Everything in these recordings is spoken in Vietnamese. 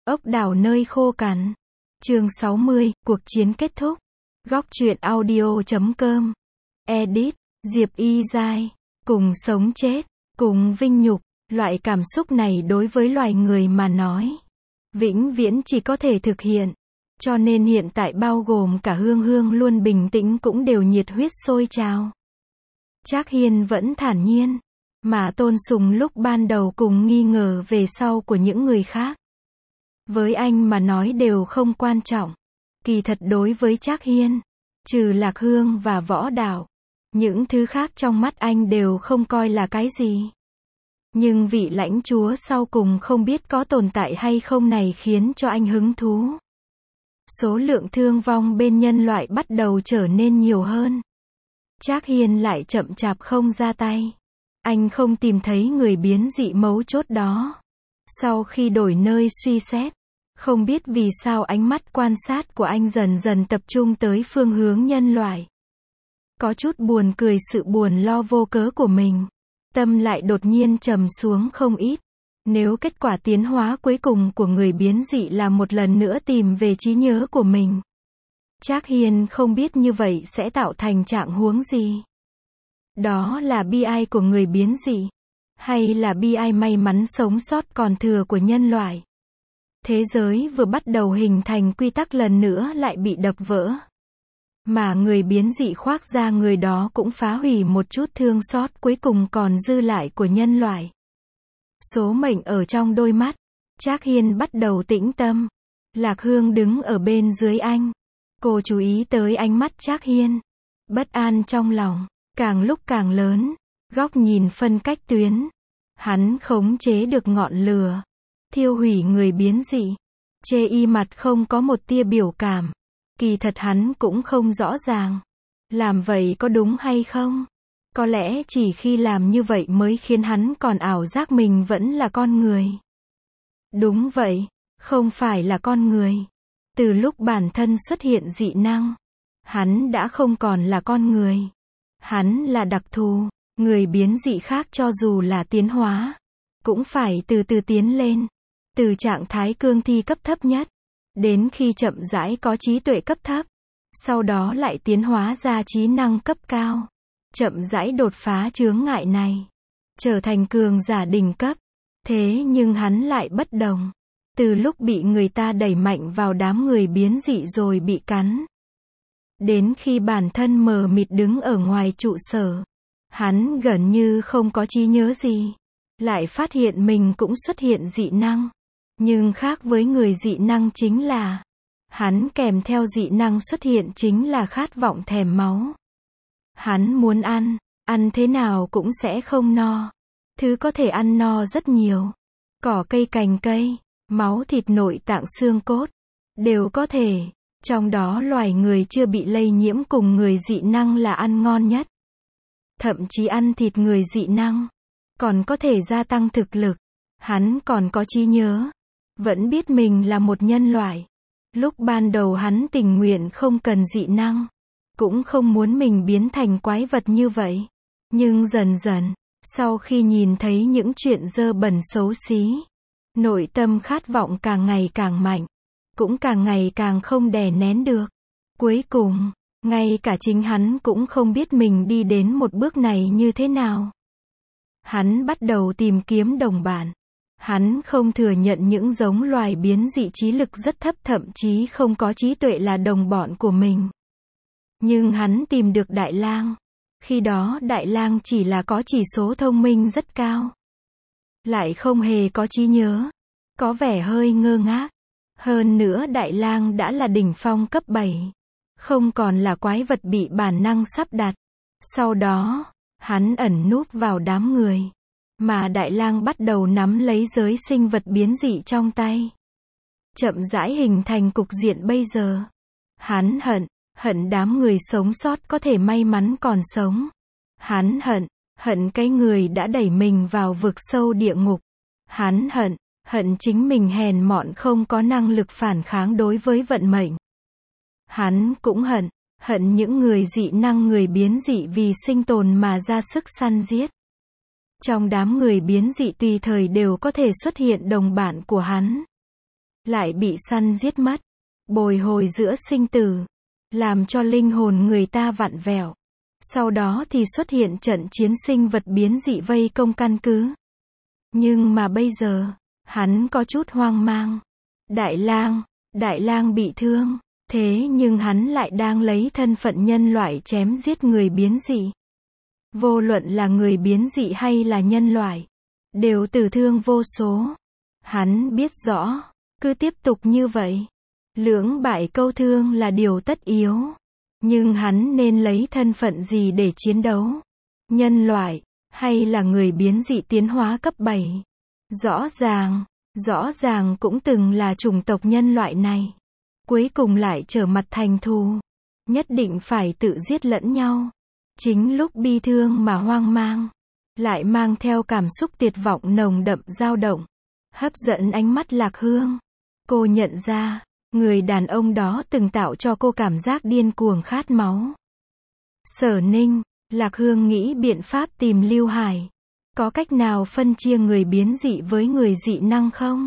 Ốc đảo nơi khô cằn. Chương 60, cuộc chiến kết thúc. Góc truyện audio.com. Edit, Diệp Y Giai. Cùng sống chết, cùng vinh nhục, loại cảm xúc này đối với loài người mà nói, vĩnh viễn chỉ có thể thực hiện. Cho nên hiện tại bao gồm cả Hương Hương luôn bình tĩnh cũng đều nhiệt huyết sôi trào. Trác Hiên vẫn thản nhiên, mà Tôn Sùng lúc ban đầu cùng nghi ngờ về sau của những người khác. Với anh mà nói đều không quan trọng. Kỳ thật đối với Trác Hiên, trừ Lạc Hương và Võ Đạo, những thứ khác trong mắt anh đều không coi là cái gì. Nhưng vị lãnh chúa sau cùng không biết có tồn tại hay không này khiến cho anh hứng thú. Số lượng thương vong bên nhân loại bắt đầu trở nên nhiều hơn. Trác Hiên lại chậm chạp không ra tay. Anh không tìm thấy người biến dị mấu chốt đó. Sau khi đổi nơi suy xét, không biết vì sao ánh mắt quan sát của anh dần dần tập trung tới phương hướng nhân loại. Có chút buồn cười sự buồn lo vô cớ của mình. Tâm lại đột nhiên trầm xuống không ít. Nếu kết quả tiến hóa cuối cùng của người biến dị là một lần nữa tìm về trí nhớ của mình, Trác Hiên không biết như vậy sẽ tạo thành trạng huống gì. Đó là bi ai của người biến dị, hay là bi ai may mắn sống sót còn thừa của nhân loại. Thế giới vừa bắt đầu hình thành quy tắc lần nữa lại bị đập vỡ. Mà người biến dị khoác ra người đó cũng phá hủy một chút thương xót cuối cùng còn dư lại của nhân loại. Số mệnh ở trong đôi mắt. Trác Hiên bắt đầu tĩnh tâm. Lạc Hương đứng ở bên dưới anh. Cô chú ý tới ánh mắt Trác Hiên. Bất an trong lòng, càng lúc càng lớn. Góc nhìn phân cách tuyến. Hắn khống chế được ngọn lửa. Thiêu hủy người biến dị. Chê y mặt không có một tia biểu cảm. Kỳ thật hắn cũng không rõ ràng. Làm vậy có đúng hay không? Có lẽ chỉ khi làm như vậy mới khiến hắn còn ảo giác mình vẫn là con người. Đúng vậy, không phải là con người. Từ lúc bản thân xuất hiện dị năng, hắn đã không còn là con người. Hắn là đặc thù, người biến dị khác cho dù là tiến hóa, cũng phải từ từ tiến lên. Từ trạng thái cương thi cấp thấp nhất, đến khi chậm rãi có trí tuệ cấp thấp, sau đó lại tiến hóa ra trí năng cấp cao. Chậm rãi đột phá chướng ngại này, trở thành cường giả đỉnh cấp. Thế nhưng hắn lại bất đồng. Từ lúc bị người ta đẩy mạnh vào đám người biến dị rồi bị cắn, đến khi bản thân mờ mịt đứng ở ngoài trụ sở, hắn gần như không có trí nhớ gì. Lại phát hiện mình cũng xuất hiện dị năng. Nhưng khác với người dị năng chính là, hắn kèm theo dị năng xuất hiện chính là khát vọng thèm máu. Hắn muốn ăn thế nào cũng sẽ không no. Thứ có thể ăn no rất nhiều. Cỏ cây cành cây, máu thịt nội tạng xương cốt, đều có thể. Trong đó loài người chưa bị lây nhiễm cùng người dị năng là ăn ngon nhất. Thậm chí ăn thịt người dị năng, còn có thể gia tăng thực lực. Hắn còn có trí nhớ. Vẫn biết mình là một nhân loại. Lúc ban đầu hắn tình nguyện không cần dị năng. Cũng không muốn mình biến thành quái vật như vậy. Nhưng dần dần, sau khi nhìn thấy những chuyện dơ bẩn xấu xí, nội tâm khát vọng càng ngày càng mạnh. Cũng càng ngày càng không đè nén được. Cuối cùng, ngay cả chính hắn cũng không biết mình đi đến một bước này như thế nào. Hắn bắt đầu tìm kiếm đồng bạn. Hắn không thừa nhận những giống loài biến dị trí lực rất thấp thậm chí không có trí tuệ là đồng bọn của mình. Nhưng hắn tìm được Đại Lang. Khi đó Đại Lang chỉ là có chỉ số thông minh rất cao. Lại không hề có trí nhớ. Có vẻ hơi ngơ ngác. Hơn nữa Đại Lang đã là đỉnh phong cấp 7. Không còn là quái vật bị bản năng sắp đặt. Sau đó, hắn ẩn núp vào đám người. Mà Đại Lang bắt đầu nắm lấy giới sinh vật biến dị trong tay. Chậm rãi hình thành cục diện bây giờ. Hắn hận đám người sống sót có thể may mắn còn sống. Hắn hận cái người đã đẩy mình vào vực sâu địa ngục. Hắn hận chính mình hèn mọn không có năng lực phản kháng đối với vận mệnh. Hắn cũng hận những người dị năng người biến dị vì sinh tồn mà ra sức săn giết. Trong đám người biến dị tùy thời đều có thể xuất hiện đồng bạn của hắn. lại bị săn giết mất, bồi hồi giữa sinh tử, làm cho linh hồn người ta vặn vẹo. Sau đó thì xuất hiện trận chiến sinh vật biến dị vây công căn cứ. Nhưng mà bây giờ, hắn có chút hoang mang. Đại lang bị thương, thế nhưng hắn lại đang lấy thân phận nhân loại chém giết người biến dị. Vô luận là người biến dị hay là nhân loại, đều tử thương vô số. Hắn biết rõ, cứ tiếp tục như vậy, lưỡng bại câu thương là điều tất yếu. Nhưng hắn nên lấy thân phận gì để chiến đấu? Nhân loại, hay là người biến dị tiến hóa cấp 7? Rõ ràng cũng từng là chủng tộc nhân loại này. Cuối cùng lại trở mặt thành thù. Nhất định phải tự giết lẫn nhau. Chính lúc bi thương mà hoang mang, lại mang theo cảm xúc tuyệt vọng nồng đậm dao động, hấp dẫn ánh mắt Lạc Hương. Cô nhận ra, người đàn ông đó từng tạo cho cô cảm giác điên cuồng khát máu. Sở Ninh, Lạc Hương nghĩ biện pháp tìm Lưu Hải. Có cách nào phân chia người biến dị với người dị năng không?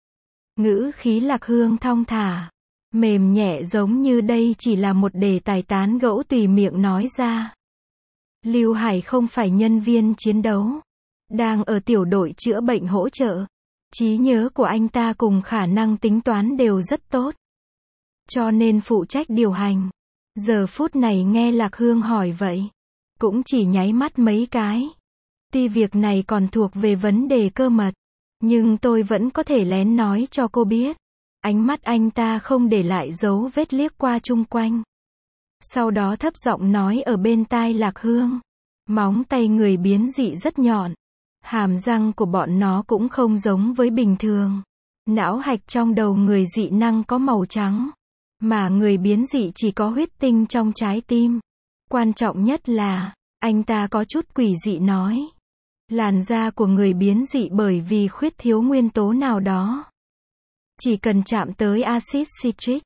Ngữ khí Lạc Hương thong thả, mềm nhẹ giống như đây chỉ là một đề tài tán gẫu tùy miệng nói ra. Lưu Hải không phải nhân viên chiến đấu, đang ở tiểu đội chữa bệnh hỗ trợ. Trí nhớ của anh ta cùng khả năng tính toán đều rất tốt, cho nên phụ trách điều hành. Giờ phút này nghe Lạc Hương hỏi vậy, cũng chỉ nháy mắt mấy cái. Tuy việc này còn thuộc về vấn đề cơ mật, nhưng tôi vẫn có thể lén nói cho cô biết. Ánh mắt anh ta không để lại dấu vết liếc qua chung quanh. Sau đó thấp giọng nói ở bên tai Lạc Hương. Móng tay người biến dị rất nhọn. Hàm răng của bọn nó cũng không giống với bình thường. Não hạch trong đầu người dị năng có màu trắng, mà người biến dị chỉ có huyết tinh trong trái tim. Quan trọng nhất là, anh ta có chút quỷ dị nói. Làn da của người biến dị bởi vì khuyết thiếu nguyên tố nào đó, chỉ cần chạm tới axit citric,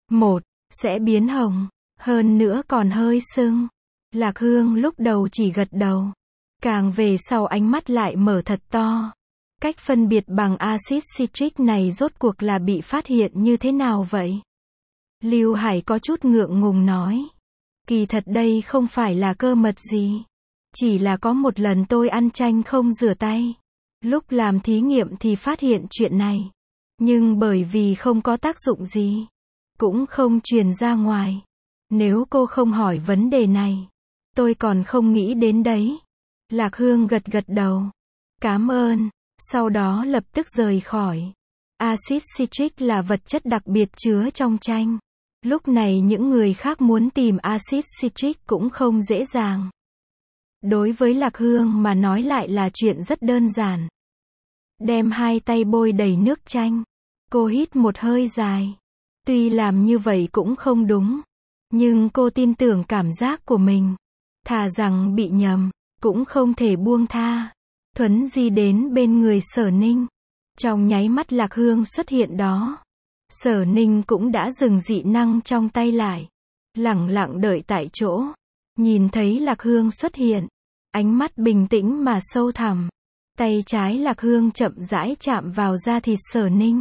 sẽ biến hồng, hơn nữa còn hơi sưng. Lạc Hương lúc đầu chỉ gật đầu, càng về sau ánh mắt lại mở thật to. Cách phân biệt bằng axit citric này rốt cuộc là bị phát hiện như thế nào vậy? Lưu Hải có chút ngượng ngùng nói. Kỳ thật đây không phải là cơ mật gì. Chỉ là có một lần tôi ăn chanh không rửa tay. Lúc làm thí nghiệm thì phát hiện chuyện này. Nhưng bởi vì không có tác dụng gì, cũng không truyền ra ngoài. Nếu cô không hỏi vấn đề này, tôi còn không nghĩ đến đấy. Lạc Hương gật gật đầu. Cảm ơn. Sau đó lập tức rời khỏi. Axit citric là vật chất đặc biệt chứa trong chanh. Lúc này những người khác muốn tìm axit citric cũng không dễ dàng. Đối với Lạc Hương mà nói lại là chuyện rất đơn giản. Đem hai tay bôi đầy nước chanh. Cô hít một hơi dài. Tuy làm như vậy cũng không đúng, nhưng cô tin tưởng cảm giác của mình. Thà rằng bị nhầm, cũng không thể buông tha. Thuấn di đến bên người Sở Ninh. Trong nháy mắt Lạc Hương xuất hiện đó, Sở Ninh cũng đã dừng dị năng trong tay lại, lẳng lặng đợi tại chỗ. Nhìn thấy Lạc Hương xuất hiện, ánh mắt bình tĩnh mà sâu thẳm. Tay trái Lạc Hương chậm rãi chạm vào da thịt Sở Ninh.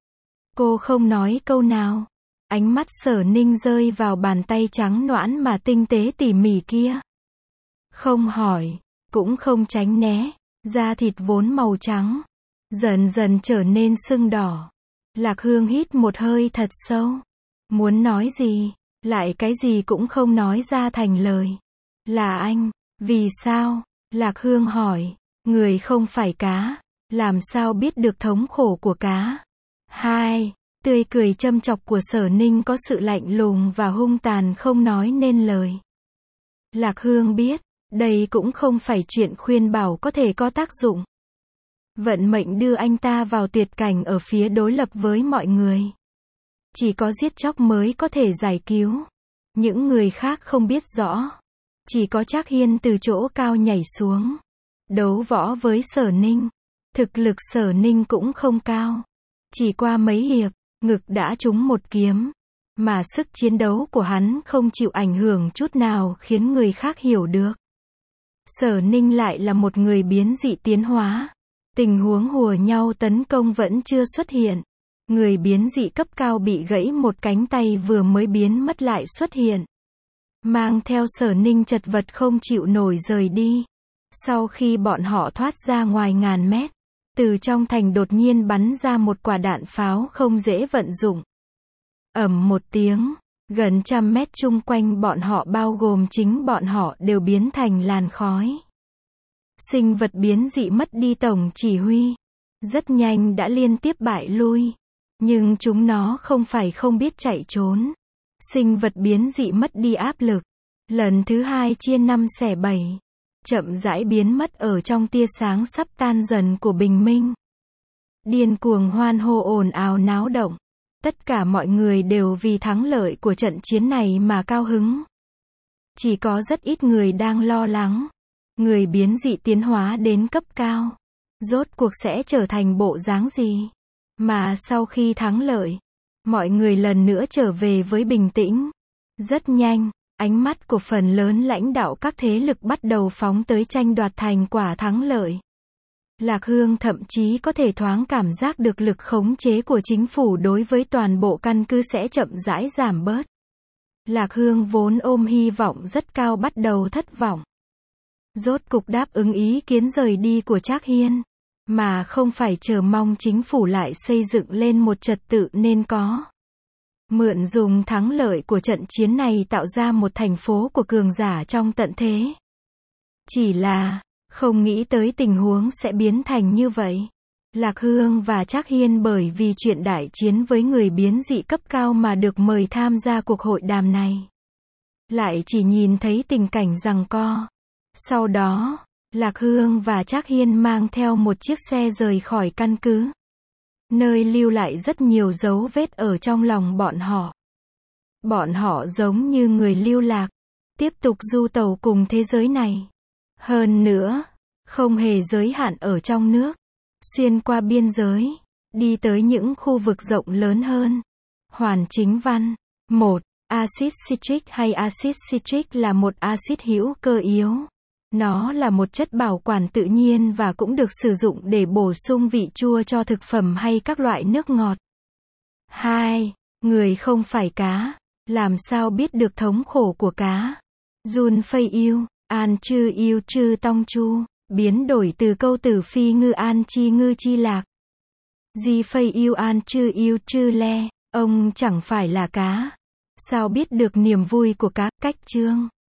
Cô không nói câu nào. Ánh mắt Sở Ninh rơi vào bàn tay trắng nõn mà tinh tế tỉ mỉ kia. Không hỏi, cũng không tránh né. Da thịt vốn màu trắng, dần dần trở nên sưng đỏ. Lạc Hương hít một hơi thật sâu. Muốn nói gì, lại cái gì cũng không nói ra thành lời. Là anh, vì sao? Lạc Hương hỏi. Người không phải cá, làm sao biết được thống khổ của cá? Tươi cười châm chọc của Sở Ninh có sự lạnh lùng và hung tàn không nói nên lời. Lạc Hương biết, đây cũng không phải chuyện khuyên bảo có thể có tác dụng. Vận mệnh đưa anh ta vào tuyệt cảnh ở phía đối lập với mọi người. Chỉ có giết chóc mới có thể giải cứu. Những người khác không biết rõ. Chỉ có Trác Hiên từ chỗ cao nhảy xuống, đấu võ với Sở Ninh. Thực lực Sở Ninh cũng không cao. Chỉ qua mấy hiệp, ngực đã trúng một kiếm. Mà sức chiến đấu của hắn không chịu ảnh hưởng chút nào khiến người khác hiểu được. Sở Ninh lại là một người biến dị tiến hóa. Tình huống hùa nhau tấn công vẫn chưa xuất hiện. người biến dị cấp cao bị gãy một cánh tay vừa mới biến mất lại xuất hiện. Mang theo Sở Ninh chật vật không chịu nổi rời đi. Sau khi bọn họ thoát ra ngoài ngàn mét, từ trong thành đột nhiên bắn ra một quả đạn pháo không dễ vận dụng. Ầm một tiếng, gần 100 mét chung quanh bọn họ bao gồm chính bọn họ đều biến thành làn khói. Sinh vật biến dị mất đi tổng chỉ huy. Rất nhanh đã liên tiếp bại lui. Nhưng chúng nó không phải không biết chạy trốn. Sinh vật biến dị mất đi áp lực. Lần thứ hai chia 5 xẻ 7. Chậm rãi biến mất ở trong tia sáng sắp tan dần của bình minh. Điên cuồng hoan hô ồn ào náo động. Tất cả mọi người đều vì thắng lợi của trận chiến này mà cao hứng. Chỉ có rất ít người đang lo lắng. Người biến dị tiến hóa đến cấp cao. Rốt cuộc sẽ trở thành bộ dáng gì? Mà sau khi thắng lợi, mọi người lần nữa trở về với bình tĩnh. Rất nhanh, ánh mắt của phần lớn lãnh đạo các thế lực bắt đầu phóng tới tranh đoạt thành quả thắng lợi. Lạc Hương thậm chí có thể thoáng cảm giác được lực khống chế của chính phủ đối với toàn bộ căn cứ sẽ chậm rãi giảm bớt. Lạc Hương vốn ôm hy vọng rất cao bắt đầu thất vọng. Rốt cục đáp ứng ý kiến rời đi của Trác Hiên, mà không phải chờ mong chính phủ lại xây dựng lên một trật tự nên có. Mượn dùng thắng lợi của trận chiến này tạo ra một thành phố của cường giả trong tận thế. Chỉ là, không nghĩ tới tình huống sẽ biến thành như vậy. Lạc Hương và Trác Hiên bởi vì chuyện đại chiến với người biến dị cấp cao mà được mời tham gia cuộc hội đàm này. Lại chỉ nhìn thấy tình cảnh giằng co. Sau đó, Lạc Hương và Trác Hiên mang theo một chiếc xe rời khỏi căn cứ. Nơi lưu lại rất nhiều dấu vết ở trong lòng bọn họ. Bọn họ giống như người lưu lạc, tiếp tục du tàu cùng thế giới này. Hơn nữa, không hề giới hạn ở trong nước, xuyên qua biên giới, đi tới những khu vực rộng lớn hơn. Hoàn chính văn. 1. Axit citric hay axit citric là một axit hữu cơ yếu. Nó là một chất bảo quản tự nhiên và cũng được sử dụng để bổ sung vị chua cho thực phẩm hay các loại nước ngọt. 2. Người không phải cá. Làm sao biết được thống khổ của cá? Jun Fei Yêu, An Chư Yêu Chư Tong Chu, biến đổi từ câu từ phi ngư an chi ngư chi lạc. Di Fei Yêu An Chư Yêu Chư Le, ông chẳng phải là cá. Sao biết được niềm vui của cá? Cách chương